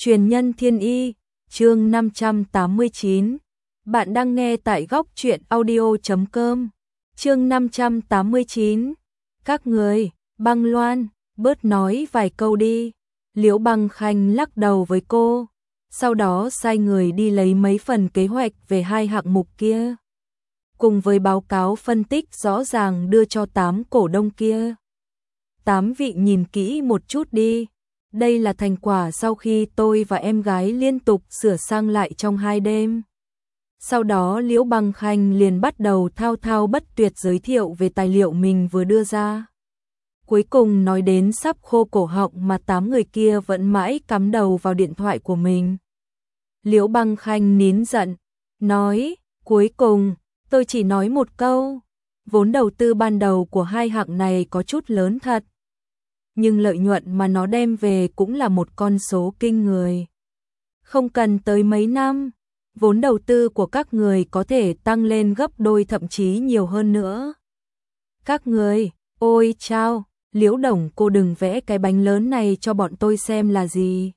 Truyền nhân thiên y, chương 589. Bạn đang nghe tại góc truyện audio.com. Chương 589. Các người, Băng Loan, bớt nói vài câu đi. Liễu Băng Khanh lắc đầu với cô, sau đó sai người đi lấy mấy phần kế hoạch về hai hạng mục kia, cùng với báo cáo phân tích rõ ràng đưa cho 8 cổ đông kia. 8 vị nhìn kỹ một chút đi. Đây là thành quả sau khi tôi và em gái liên tục sửa sang lại trong 2 đêm. Sau đó Liễu Băng Khanh liền bắt đầu thao thao bất tuyệt giới thiệu về tài liệu mình vừa đưa ra. Cuối cùng nói đến sắp khô cổ họng mà 8 người kia vẫn mãi cắm đầu vào điện thoại của mình. Liễu Băng Khanh nín giận, nói, cuối cùng, tôi chỉ nói một câu, vốn đầu tư ban đầu của hai hạng này có chút lớn thật. Nhưng lợi nhuận mà nó đem về cũng là một con số kinh người. Không cần tới mấy năm, vốn đầu tư của các người có thể tăng lên gấp đôi thậm chí nhiều hơn nữa. Các người, ôi chao, Liễu Đồng cô đừng vẽ cái bánh lớn này cho bọn tôi xem là gì.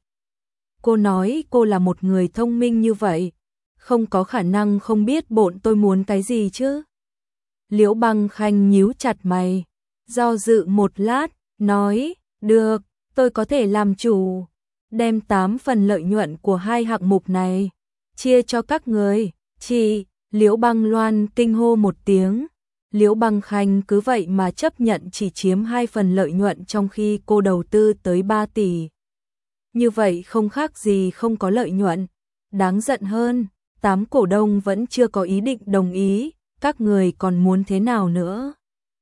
Cô nói cô là một người thông minh như vậy, không có khả năng không biết bọn tôi muốn cái gì chứ. Liễu Băng Khanh nhíu chặt mày, do dự một lát, nói, được, tôi có thể làm chủ, đem 8 phần lợi nhuận của hai hạng mục này, chia cho các người. Chị, Liễu Băng Loan kinh hô một tiếng, Liễu Băng Khanh cứ vậy mà chấp nhận chỉ chiếm 2 phần lợi nhuận trong khi cô đầu tư tới 3 tỷ. Như vậy không khác gì không có lợi nhuận, đáng giận hơn, 8 cổ đông vẫn chưa có ý định đồng ý, các người còn muốn thế nào nữa?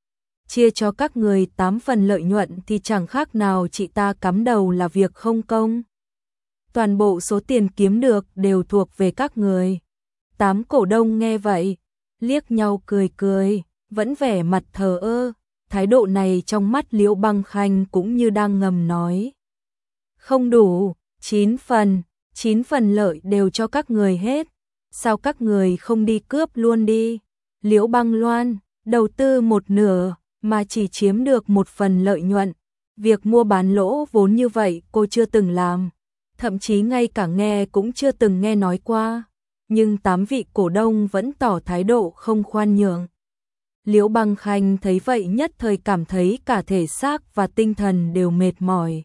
Chia cho các người 8 phần lợi nhuận thì chẳng khác nào chị ta cắm đầu là việc không công. Toàn bộ số tiền kiếm được đều thuộc về các người. 8 cổ đông nghe vậy, liếc nhau cười cười, vẫn vẻ mặt thờ ơ, thái độ này trong mắt Liễu Băng Khanh cũng như đang ngầm nói. Không đủ, 9 phần lợi đều cho các người hết, sao các người không đi cướp luôn đi? Liễu Băng Loan, đầu tư một nửa mà chỉ chiếm được 1 phần lợi nhuận, việc mua bán lỗ vốn như vậy cô chưa từng làm, thậm chí ngay cả nghe cũng chưa từng nghe nói qua, nhưng 8 vị cổ đông vẫn tỏ thái độ không khoan nhượng. Liễu Băng Khanh thấy vậy nhất thời cảm thấy cả thể xác và tinh thần đều mệt mỏi.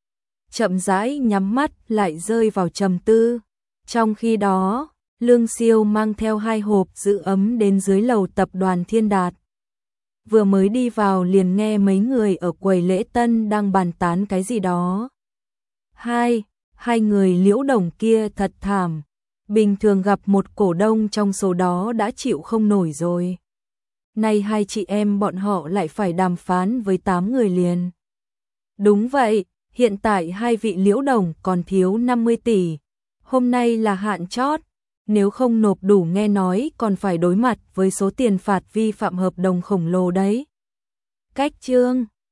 Chậm rãi nhắm mắt lại rơi vào trầm tư. Trong khi đó, Lương Siêu mang theo 2 hộp giữ ấm đến dưới lầu tập đoàn Thiên Đạt. Vừa mới đi vào liền nghe mấy người ở quầy lễ tân đang bàn tán cái gì đó. Hai người Liễu Đồng kia thật thảm, bình thường gặp một cổ đông trong số đó đã chịu không nổi rồi. Nay hai chị em bọn họ lại phải đàm phán với 8 người liền. Đúng vậy, hiện tại hai vị Liễu Đồng còn thiếu 50 tỷ, hôm nay là hạn chót, nếu không nộp đủ nghe nói còn phải đối mặt với số tiền phạt vi phạm hợp đồng khổng lồ đấy. Cách chương